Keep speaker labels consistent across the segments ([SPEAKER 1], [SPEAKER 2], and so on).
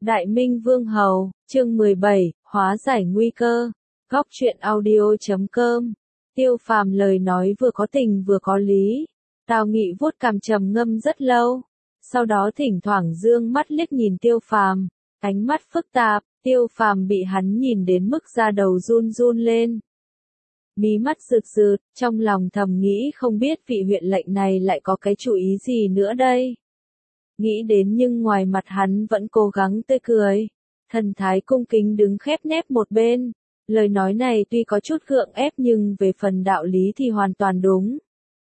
[SPEAKER 1] Đại Minh Vương Hầu, chương 17, hóa giải nguy cơ. Góc truyện audio.com. Tiêu Phàm lời nói vừa có tình vừa có lý. Tào Nghị vuốt cằm trầm ngâm rất lâu, sau đó thỉnh thoảng dương mắt liếc nhìn Tiêu Phàm, ánh mắt phức tạp. Tiêu Phàm bị hắn nhìn đến mức da đầu run run lên, mí mắt rực rực, trong lòng thầm nghĩ không biết vị huyện lệnh này lại có cái chủ ý gì nữa đây. Nghĩ đến nhưng ngoài mặt hắn vẫn cố gắng tươi cười, thần thái cung kính đứng khép nép một bên. Lời nói này tuy có chút gượng ép nhưng về phần đạo lý thì hoàn toàn đúng.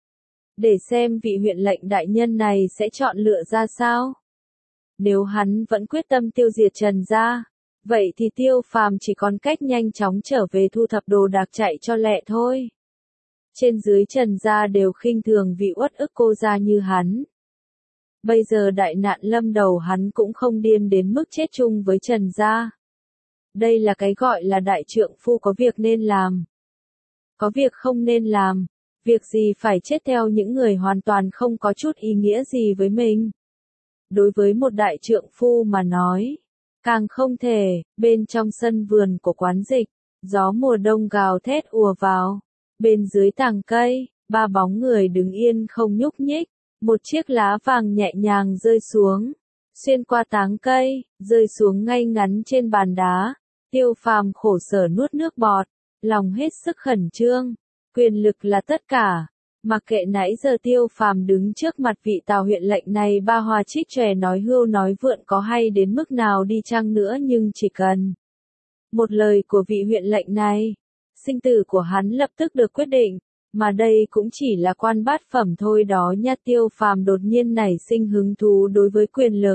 [SPEAKER 1] Để xem vị huyện lệnh đại nhân này sẽ chọn lựa ra sao. Nếu hắn vẫn quyết tâm tiêu diệt Trần gia, vậy thì Tiêu Phàm chỉ còn cách nhanh chóng trở về thu thập đồ đạc chạy cho lẹ thôi. Trên dưới Trần gia đều khinh thường vị uất ức cô gia như hắn. Bây giờ đại nạn lâm đầu hắn cũng không điên đến mức chết chung với Trần gia. Đây là cái gọi là đại trượng phu có việc nên làm, có việc không nên làm. Việc gì phải chết theo những người hoàn toàn không có chút ý nghĩa gì với mình. Đối với một đại trượng phu mà nói, càng không thể. Bên trong sân vườn của quán dịch, gió mùa đông gào thét ùa vào. Bên dưới tàng cây, ba bóng người đứng yên không nhúc nhích. Một chiếc lá vàng nhẹ nhàng rơi xuống, xuyên qua táng cây, rơi xuống ngay ngắn trên bàn đá. Tiêu Phàm khổ sở nuốt nước bọt, lòng hết sức khẩn trương. Quyền lực là tất cả. Mặc kệ nãy giờ Tiêu Phàm đứng trước mặt vị Tào huyện lệnh này ba hoa trích tròe nói hưu nói vượn có hay đến mức nào đi chăng nữa, nhưng chỉ cần một lời của vị huyện lệnh này, sinh tử của hắn lập tức được quyết định. Mà đây cũng chỉ là quan bát phẩm thôi đó nha. Tiêu Phàm đột nhiên nảy sinh hứng thú đối với quyền lực.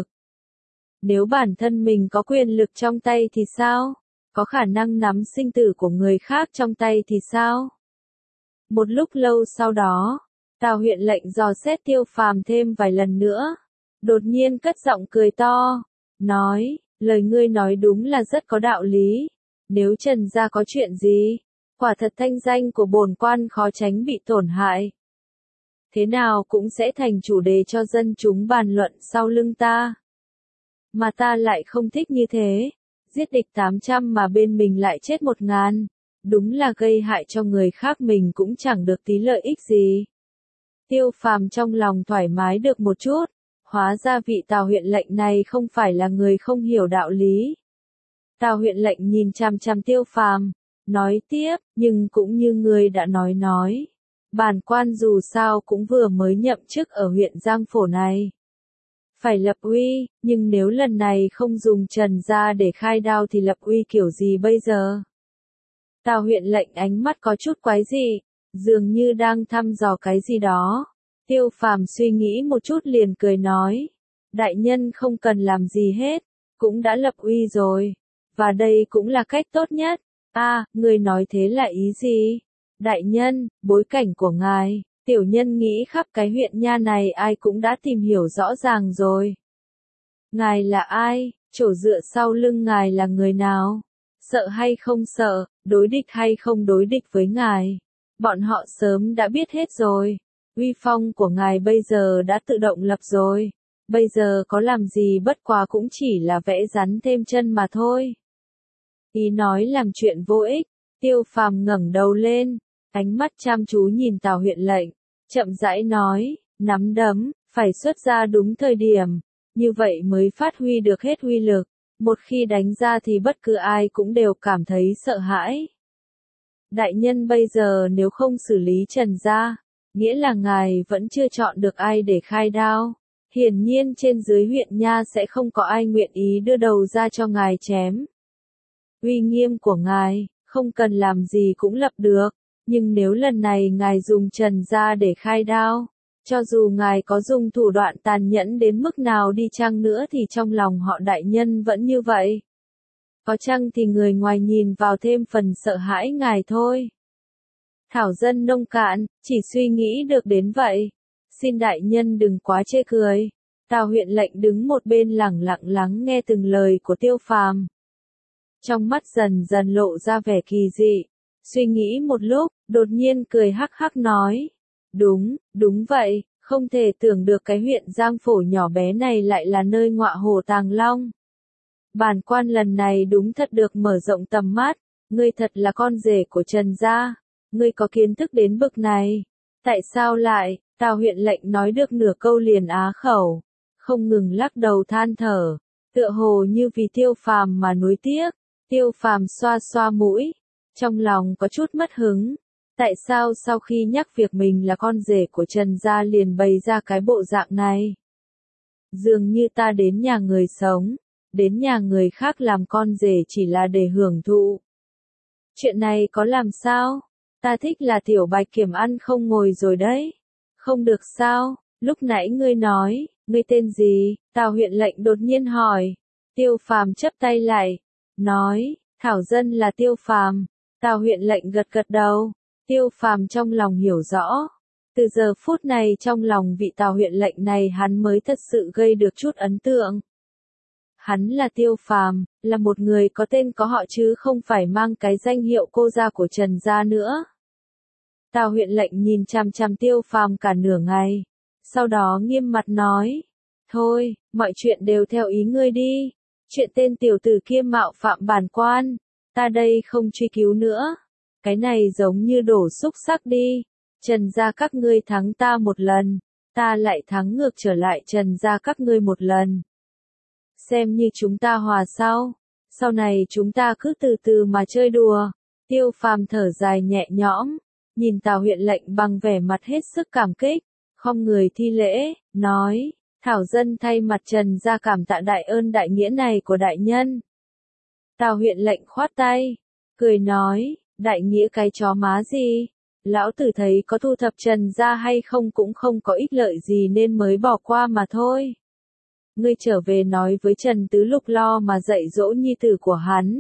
[SPEAKER 1] Nếu bản thân mình có quyền lực trong tay thì sao? Có khả năng nắm sinh tử của người khác trong tay thì sao? Một lúc lâu sau đó, Tào huyện lệnh dò xét Tiêu Phàm thêm vài lần nữa. Đột nhiên cất giọng cười to, nói, lời ngươi nói đúng là rất có đạo lý. Nếu Trần gia có chuyện gì, quả thật thanh danh của bổn quan khó tránh bị tổn hại. Thế nào cũng sẽ thành chủ đề cho dân chúng bàn luận sau lưng ta. Mà ta lại không thích như thế. Giết địch 800 mà bên mình lại chết 1000. Đúng là gây hại cho người khác, mình cũng chẳng được tí lợi ích gì. Tiêu Phàm trong lòng thoải mái được một chút. Hóa ra vị Tào huyện lệnh này không phải là người không hiểu đạo lý. Tào huyện lệnh nhìn chằm chằm Tiêu Phàm, nói tiếp, nhưng cũng như ngươi đã nói. Bản quan dù sao cũng vừa mới nhậm chức ở huyện Giang Phổ này. Phải lập uy, nhưng nếu lần này không dùng Trần gia để khai đao thì lập uy kiểu gì bây giờ? Tào huyện lệnh ánh mắt có chút quái dị, dường như đang thăm dò cái gì đó. Tiêu Phàm suy nghĩ một chút liền cười nói, đại nhân không cần làm gì hết, cũng đã lập uy rồi, và đây cũng là cách tốt nhất. Người nói thế là ý gì? Đại nhân, bối cảnh của ngài, tiểu nhân nghĩ khắp cái huyện nha này ai cũng đã tìm hiểu rõ ràng rồi. Ngài là ai? Chỗ dựa sau lưng ngài là người nào? Sợ hay không sợ, đối địch hay không đối địch với ngài? Bọn họ sớm đã biết hết rồi. Uy phong của ngài bây giờ đã tự động lập rồi. Bây giờ có làm gì bất quá cũng chỉ là vẽ rắn thêm chân mà thôi. Ý nói làm chuyện vô ích. Tiêu Phàm ngẩng đầu lên, ánh mắt chăm chú nhìn Tào huyện lệnh, chậm rãi nói, nắm đấm, phải xuất ra đúng thời điểm, như vậy mới phát huy được hết uy lực. Một khi đánh ra thì bất cứ ai cũng đều cảm thấy sợ hãi. Đại nhân bây giờ nếu không xử lý Trần gia, nghĩa là ngài vẫn chưa chọn được ai để khai đao. Hiển nhiên trên dưới huyện nha sẽ không có ai nguyện ý đưa đầu ra cho ngài chém. Uy nghiêm của ngài, không cần làm gì cũng lập được, nhưng nếu lần này ngài dùng Trần gia để khai đao, cho dù ngài có dùng thủ đoạn tàn nhẫn đến mức nào đi chăng nữa thì trong lòng họ đại nhân vẫn như vậy. Có chăng thì người ngoài nhìn vào thêm phần sợ hãi ngài thôi. Thảo dân nông cạn, chỉ suy nghĩ được đến vậy. Xin đại nhân đừng quá chê cười. Tào huyện lệnh đứng một bên lẳng lặng lắng nghe từng lời của Tiêu Phàm. Trong mắt dần dần lộ ra vẻ kỳ dị. Suy nghĩ một lúc, đột nhiên cười hắc hắc nói. Đúng vậy, không thể tưởng được cái huyện Giang Phổ nhỏ bé này lại là nơi ngọa hổ tàng long. Bản quan lần này đúng thật được mở rộng tầm mắt, ngươi thật là con rể của Trần gia, ngươi có kiến thức đến bực này. Tại sao lại, Tào huyện lệnh nói được nửa câu liền á khẩu, không ngừng lắc đầu than thở, tựa hồ như vì Tiêu Phàm mà nuối tiếc. Tiêu Phàm xoa xoa mũi, trong lòng có chút mất hứng. Tại sao sau khi nhắc việc mình là con rể của Trần gia liền bày ra cái bộ dạng này? Dường như ta đến nhà người sống, đến nhà người khác làm con rể chỉ là để hưởng thụ. Chuyện này có làm sao? Ta thích là Tiểu Bạch Kiểm ăn không ngồi rồi đấy. Không được sao? Lúc nãy ngươi nói, ngươi tên gì? Tào huyện lệnh đột nhiên hỏi. Tiêu Phàm chắp tay lại, nói, Thảo dân là Tiêu Phàm. Tào huyện lệnh gật gật đầu. Tiêu Phàm trong lòng hiểu rõ. Từ giờ phút này trong lòng vị Tào huyện lệnh này hắn mới thật sự gây được chút ấn tượng. Hắn là Tiêu Phàm, là một người có tên có họ chứ không phải mang cái danh hiệu cô gia của Trần gia nữa. Tào huyện lệnh nhìn chằm chằm Tiêu Phàm cả nửa ngày, sau đó nghiêm mặt nói, thôi, mọi chuyện đều theo ý ngươi đi, chuyện tên tiểu tử kia mạo phạm bản quan, ta đây không truy cứu nữa, cái này giống như đổ xúc xắc đi, Trần gia các ngươi thắng ta một lần, ta lại thắng ngược trở lại Trần gia các ngươi một lần. Xem như chúng ta hòa sau này chúng ta cứ từ từ mà chơi đùa. Tiêu Phàm thở dài nhẹ nhõm, nhìn Tào huyện lệnh bằng vẻ mặt hết sức cảm kích, khom người thi lễ, nói, Thảo dân thay mặt Trần gia cảm tạ đại ơn đại nghĩa này của đại nhân. Tào huyện lệnh khoát tay, cười nói, đại nghĩa cái chó má gì, lão tử thấy có thu thập Trần gia hay không cũng không có ích lợi gì nên mới bỏ qua mà thôi. Ngươi trở về nói với Trần Tứ Lục lo mà dạy dỗ nhi tử của hắn.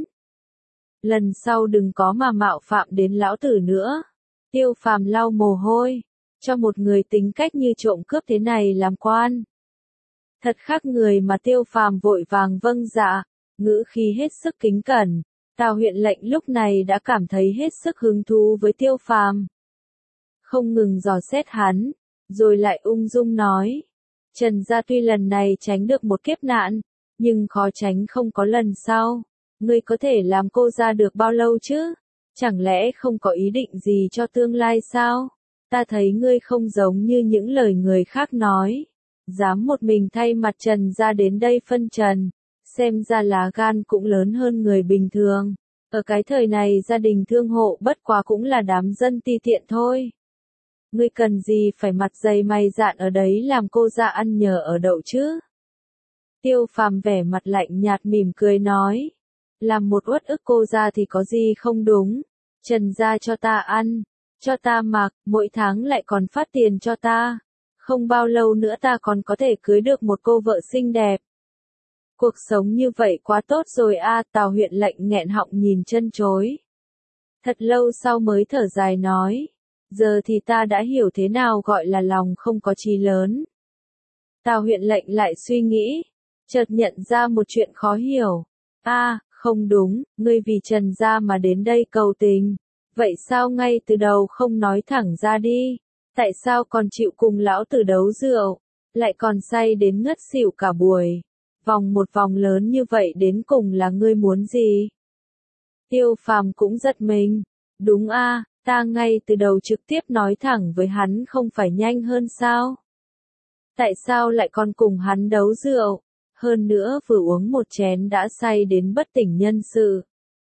[SPEAKER 1] Lần sau đừng có mà mạo phạm đến lão tử nữa. Tiêu Phàm lau mồ hôi, cho một người tính cách như trộm cướp thế này làm quan. Thật khác người mà Tiêu Phàm vội vàng vâng dạ, ngữ khí hết sức kính cẩn. Tào huyện lệnh lúc này đã cảm thấy hết sức hứng thú với Tiêu Phàm. Không ngừng dò xét hắn, rồi lại ung dung nói. Trần gia tuy lần này tránh được một kiếp nạn, nhưng khó tránh không có lần sau. Ngươi có thể làm cô gia được bao lâu chứ? Chẳng lẽ không có ý định gì cho tương lai sao? Ta thấy ngươi không giống như những lời người khác nói. Dám một mình thay mặt Trần gia đến đây phân trần. Xem ra lá gan cũng lớn hơn người bình thường. Ở cái thời này gia đình thương hộ bất quá cũng là đám dân ti tiện thôi. Ngươi cần gì phải mặt dày mày dạn ở đấy làm cô gia ăn nhờ ở đậu chứ? Tiêu Phàm vẻ mặt lạnh nhạt mỉm cười nói. Làm một uất ức cô gia thì có gì không đúng? Trần gia cho ta ăn, cho ta mặc, mỗi tháng lại còn phát tiền cho ta. Không bao lâu nữa ta còn có thể cưới được một cô vợ xinh đẹp. Cuộc sống như vậy quá tốt rồi a. Tào huyện lệnh nghẹn họng nhìn chân chối. Thật lâu sau mới thở dài nói. Giờ thì ta đã hiểu thế nào gọi là lòng không có chí lớn. Tào huyện lệnh lại suy nghĩ, chợt nhận ra một chuyện khó hiểu. Không đúng, ngươi vì Trần gia mà đến đây cầu tình. Vậy sao ngay từ đầu không nói thẳng ra đi? Tại sao còn chịu cùng lão tử đấu rượu? Lại còn say đến ngất xỉu cả buổi. Vòng một vòng lớn như vậy đến cùng là ngươi muốn gì? Tiêu Phàm cũng giật mình. Đúng ta ngay từ đầu trực tiếp nói thẳng với hắn không phải nhanh hơn sao? Tại sao lại còn cùng hắn đấu rượu? Hơn nữa vừa uống một chén đã say đến bất tỉnh nhân sự.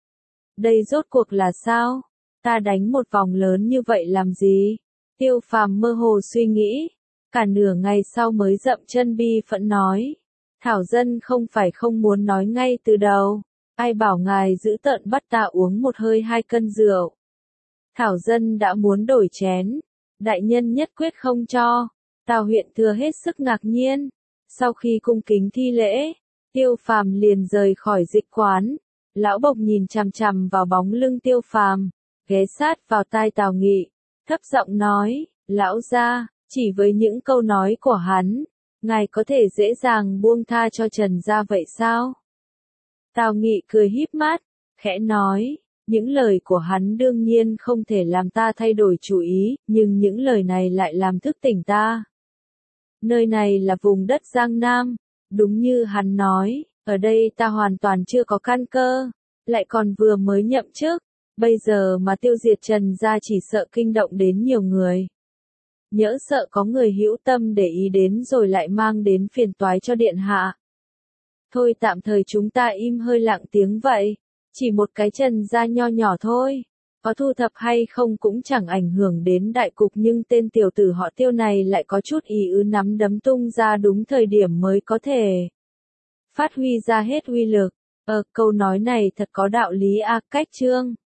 [SPEAKER 1] Đây rốt cuộc là sao? Ta đánh một vòng lớn như vậy làm gì? Tiêu Phàm mơ hồ suy nghĩ. Cả nửa ngày sau mới dậm chân bi phẫn nói. Thảo dân không phải không muốn nói ngay từ đầu. Ai bảo ngài giữ tợn bắt ta uống một hơi 2 cân rượu. Thảo dân đã muốn đổi chén. Đại nhân nhất quyết không cho. Tào huyện thừa hết sức ngạc nhiên. Sau khi cung kính thi lễ, Tiêu Phàm liền rời khỏi dịch quán. Lão Bộc nhìn chằm chằm vào bóng lưng Tiêu Phàm, ghé sát vào tai Tào Nghị, thấp giọng nói, lão gia, chỉ với những câu nói của hắn, ngài có thể dễ dàng buông tha cho Trần gia vậy sao? Tào Nghị cười híp mắt, khẽ nói, những lời của hắn đương nhiên không thể làm ta thay đổi chủ ý, nhưng những lời này lại làm thức tỉnh ta. Nơi này là vùng đất Giang Nam, đúng như hắn nói, Ở đây ta hoàn toàn chưa có căn cơ, lại còn vừa mới nhậm chức, bây giờ mà tiêu diệt Trần gia chỉ sợ kinh động đến nhiều người. Nhỡ sợ có người hữu tâm để ý đến rồi lại mang đến phiền toái cho điện hạ. Thôi tạm thời chúng ta im hơi lặng tiếng vậy, chỉ một cái Trần gia nho nhỏ thôi. Có thu thập hay không cũng chẳng ảnh hưởng đến đại cục, nhưng tên tiểu tử họ Tiêu này lại có chút ý nắm đấm tung ra đúng thời điểm mới có thể phát huy ra hết uy lực. Câu nói này thật có đạo lý a. Cách chương